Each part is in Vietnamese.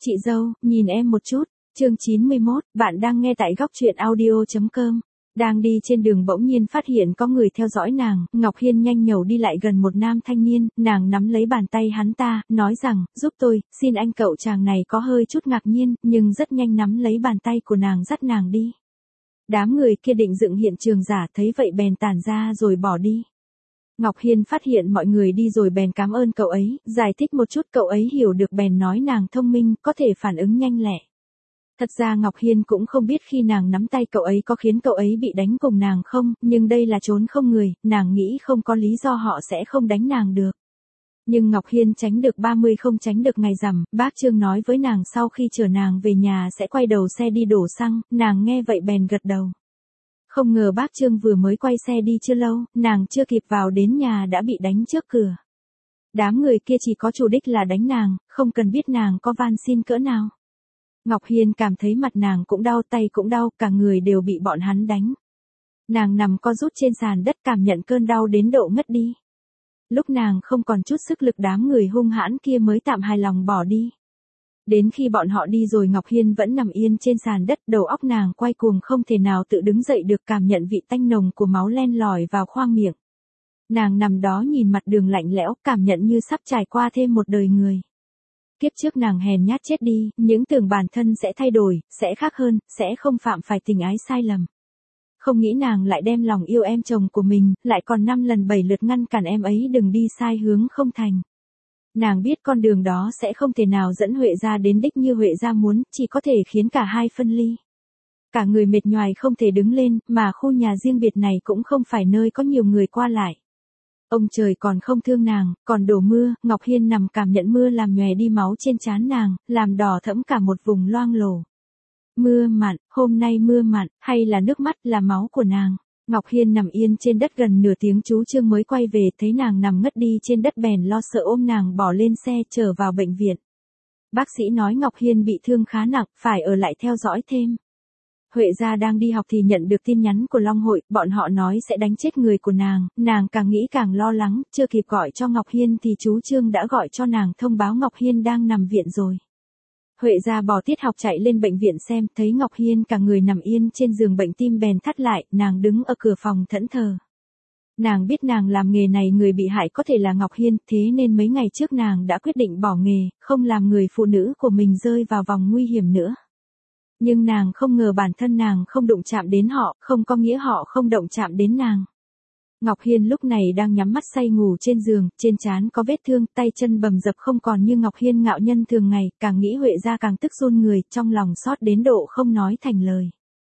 Chị dâu, nhìn em một chút. Chương 91, bạn đang nghe tại góc truyện audio.com. Đang đi trên đường bỗng nhiên phát hiện có người theo dõi nàng, Ngọc Hiên nhanh nhẩu đi lại gần một nam thanh niên, nàng nắm lấy bàn tay hắn ta, nói rằng, giúp tôi, xin anh. Cậu chàng này có hơi chút ngạc nhiên, nhưng rất nhanh nắm lấy bàn tay của nàng dắt nàng đi. Đám người kia định dựng hiện trường giả, thấy vậy bèn tản ra rồi bỏ đi. Ngọc Hiên phát hiện mọi người đi rồi bèn cảm ơn cậu ấy, giải thích một chút cậu ấy hiểu được bèn nói nàng thông minh, có thể phản ứng nhanh lẹ. Thật ra Ngọc Hiên cũng không biết khi nàng nắm tay cậu ấy có khiến cậu ấy bị đánh cùng nàng không, nhưng đây là chốn không người, nàng nghĩ không có lý do họ sẽ không đánh nàng được. Nhưng Ngọc Hiên tránh được 30 không tránh được ngày rằm, bác Trương nói với nàng sau khi chở nàng về nhà sẽ quay đầu xe đi đổ xăng, nàng nghe vậy bèn gật đầu. Không ngờ bác Trương vừa mới quay xe đi chưa lâu, nàng chưa kịp vào đến nhà đã bị đánh trước cửa. Đám người kia chỉ có chủ đích là đánh nàng, không cần biết nàng có van xin cỡ nào. Ngọc Hiên cảm thấy mặt nàng cũng đau, tay cũng đau, cả người đều bị bọn hắn đánh. Nàng nằm co rút trên sàn đất cảm nhận cơn đau đến độ ngất đi. Lúc nàng không còn chút sức lực đám người hung hãn kia mới tạm hài lòng bỏ đi. Đến khi bọn họ đi rồi Ngọc Hiên vẫn nằm yên trên sàn đất, đầu óc nàng quay cuồng không thể nào tự đứng dậy được, cảm nhận vị tanh nồng của máu len lỏi vào khoang miệng. Nàng nằm đó nhìn mặt đường lạnh lẽo, cảm nhận như sắp trải qua thêm một đời người. Kiếp trước nàng hèn nhát chết đi, những tưởng bản thân sẽ thay đổi, sẽ khác hơn, sẽ không phạm phải tình ái sai lầm. Không nghĩ nàng lại đem lòng yêu em chồng của mình, lại còn 5 lần 7 lượt ngăn cản em ấy đừng đi sai hướng không thành. Nàng biết con đường đó sẽ không thể nào dẫn Huệ gia đến đích như Huệ gia muốn, chỉ có thể khiến cả hai phân ly. Cả người mệt nhoài không thể đứng lên, mà khu nhà riêng biệt này cũng không phải nơi có nhiều người qua lại. Ông trời còn không thương nàng, còn đổ mưa, Ngọc Hiên nằm cảm nhận mưa làm nhòe đi máu trên trán nàng, làm đỏ thẫm cả một vùng loang lổ. Mưa mặn, hôm nay mưa mặn, hay là nước mắt là máu của nàng. Ngọc Hiên nằm yên trên đất gần nửa tiếng chú Trương mới quay về, thấy nàng nằm ngất đi trên đất bèn lo sợ ôm nàng bỏ lên xe trở vào bệnh viện. Bác sĩ nói Ngọc Hiên bị thương khá nặng, phải ở lại theo dõi thêm. Huệ gia đang đi học thì nhận được tin nhắn của Long Hội, bọn họ nói sẽ đánh chết người của nàng càng nghĩ càng lo lắng, chưa kịp gọi cho Ngọc Hiên thì chú Trương đã gọi cho nàng thông báo Ngọc Hiên đang nằm viện rồi. Huệ gia bỏ tiết học chạy lên bệnh viện xem, thấy Ngọc Hiên cả người nằm yên trên giường bệnh tim bèn thắt lại, nàng đứng ở cửa phòng thẫn thờ. Nàng biết nàng làm nghề này người bị hại có thể là Ngọc Hiên, thế nên mấy ngày trước nàng đã quyết định bỏ nghề, không làm người phụ nữ của mình rơi vào vòng nguy hiểm nữa. Nhưng nàng không ngờ bản thân nàng không đụng chạm đến họ, không có nghĩa họ không động chạm đến nàng. Ngọc Hiên lúc này đang nhắm mắt say ngủ trên giường, trên trán có vết thương, tay chân bầm dập không còn như Ngọc Hiên ngạo nhân thường ngày, càng nghĩ Huệ gia càng tức run người, trong lòng xót đến độ không nói thành lời.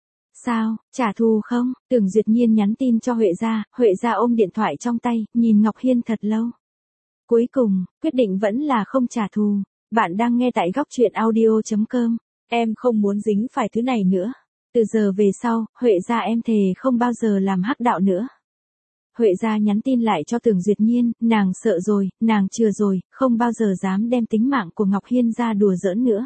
Sao, trả thù không? Tưởng Duyệt Nhiên nhắn tin cho Huệ gia ôm điện thoại trong tay, nhìn Ngọc Hiên thật lâu. Cuối cùng, quyết định vẫn là không trả thù. Bạn đang nghe tại góc truyện audio.com. Em không muốn dính phải thứ này nữa. Từ giờ về sau, Huệ gia em thề không bao giờ làm hắc đạo nữa. Huệ gia nhắn tin lại cho Tưởng Duyệt Nhiên, nàng sợ rồi, nàng chừa rồi, không bao giờ dám đem tính mạng của Ngọc Hiên ra đùa giỡn nữa.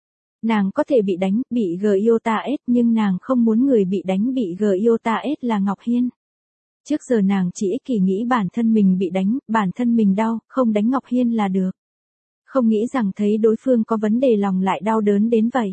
Nàng có thể bị đánh, bị Giota ép, nhưng nàng không muốn người bị đánh bị Giota ép là Ngọc Hiên. Trước giờ nàng chỉ ích kỷ nghĩ bản thân mình bị đánh, bản thân mình đau, không đánh Ngọc Hiên là được. Không nghĩ rằng thấy đối phương có vấn đề lòng lại đau đớn đến vậy.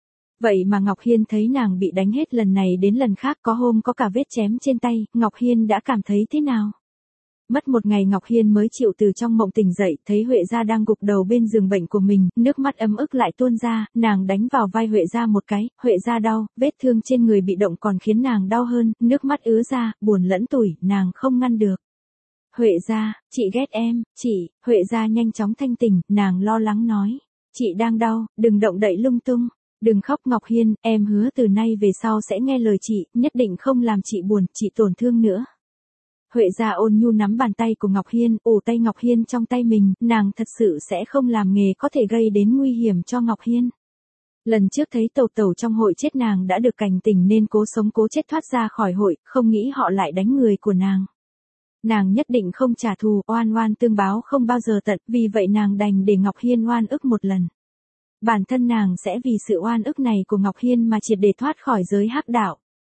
Vậy mà Ngọc Hiên thấy nàng bị đánh hết lần này đến lần khác, có hôm có cả vết chém trên tay, Ngọc Hiên đã cảm thấy thế nào? Mất một ngày Ngọc Hiên mới chịu từ trong mộng tỉnh dậy, thấy Huệ gia đang gục đầu bên giường bệnh của mình, nước mắt ấm ức lại tuôn ra, nàng đánh vào vai Huệ gia một cái, Huệ gia đau, vết thương trên người bị động còn khiến nàng đau hơn, nước mắt ứa ra, buồn lẫn tủi, nàng không ngăn được. Huệ gia, chị ghét em, chị. Huệ gia nhanh chóng thanh tỉnh, nàng lo lắng nói. Chị đang đau, đừng động đậy lung tung. Đừng khóc Ngọc Hiên, em hứa từ nay về sau sẽ nghe lời chị, nhất định không làm chị buồn, chị tổn thương nữa. Huệ gia ôn nhu nắm bàn tay của Ngọc Hiên, ủ tay Ngọc Hiên trong tay mình, nàng thật sự sẽ không làm nghề có thể gây đến nguy hiểm cho Ngọc Hiên. Lần trước thấy Tẩu Tẩu trong hội chết nàng đã được cảnh tỉnh nên cố sống cố chết thoát ra khỏi hội, không nghĩ họ lại đánh người của nàng. Nàng nhất định không trả thù, oan oan tương báo không bao giờ tận, vì vậy nàng đành để Ngọc Hiên oan ức một lần. Bản thân nàng sẽ vì sự oan ức này của Ngọc Hiên mà triệt để thoát khỏi giới hắc đạo.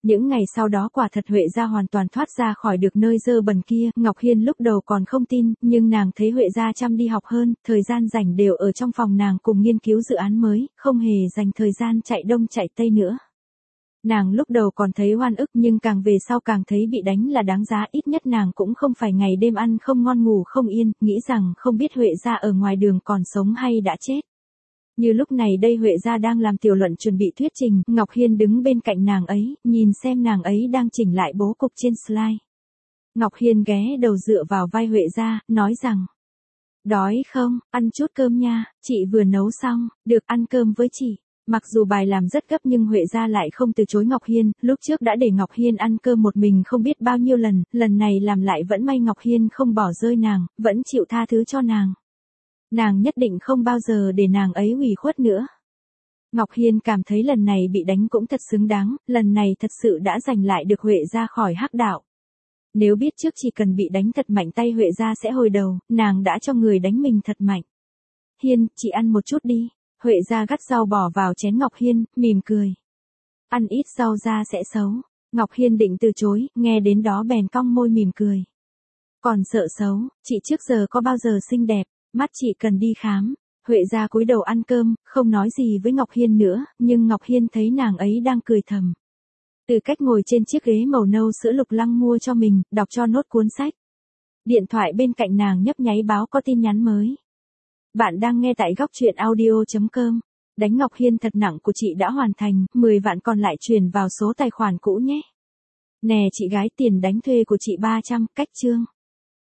Những ngày sau đó quả thật Huệ gia hoàn toàn thoát ra khỏi được nơi dơ bẩn kia, Ngọc Hiên lúc đầu còn không tin, nhưng nàng thấy Huệ gia chăm đi học hơn, thời gian rảnh đều ở trong phòng nàng cùng nghiên cứu dự án mới, không hề dành thời gian chạy đông chạy tây nữa. Nàng lúc đầu còn thấy oan ức nhưng càng về sau càng thấy bị đánh là đáng giá, ít nhất nàng cũng không phải ngày đêm ăn không ngon ngủ không yên, nghĩ rằng không biết Huệ gia ở ngoài đường còn sống hay đã chết. Như lúc này đây Huệ gia đang làm tiểu luận chuẩn bị thuyết trình, Ngọc Hiên đứng bên cạnh nàng ấy, nhìn xem nàng ấy đang chỉnh lại bố cục trên slide. Ngọc Hiên ghé đầu dựa vào vai Huệ gia, nói rằng: "Đói không, ăn chút cơm nha, chị vừa nấu xong, được ăn cơm với chị." Mặc dù bài làm rất gấp nhưng Huệ gia lại không từ chối Ngọc Hiên, lúc trước đã để Ngọc Hiên ăn cơm một mình không biết bao nhiêu lần, lần này làm lại vẫn may Ngọc Hiên không bỏ rơi nàng, vẫn chịu tha thứ cho nàng. Nàng nhất định không bao giờ để nàng ấy ủy khuất nữa. Ngọc Hiên cảm thấy lần này bị đánh cũng thật xứng đáng, lần này thật sự đã giành lại được Huệ gia khỏi hắc đạo. Nếu biết trước chỉ cần bị đánh thật mạnh tay Huệ gia sẽ hồi đầu, nàng đã cho người đánh mình thật mạnh. "Hiên, chị ăn một chút đi." Huệ gia gắp rau bỏ vào chén Ngọc Hiên, mỉm cười. "Ăn ít rau ra sẽ xấu." Ngọc Hiên định từ chối, nghe đến đó bèn cong môi mỉm cười. "Còn sợ xấu, chị trước giờ có bao giờ xinh đẹp, mắt chị cần đi khám." Huệ gia cúi đầu ăn cơm, không nói gì với Ngọc Hiên nữa, nhưng Ngọc Hiên thấy nàng ấy đang cười thầm. Từ cách ngồi trên chiếc ghế màu nâu sữa Lục Lăng mua cho mình, đọc cho nốt cuốn sách. Điện thoại bên cạnh nàng nhấp nháy báo có tin nhắn mới. Bạn đang nghe tại góc truyện audio.com. Đánh Ngọc Hiên thật nặng của chị đã hoàn thành, 10 vạn còn lại chuyển vào số tài khoản cũ nhé. Nè chị gái, tiền đánh thuê của chị 300, cách chương.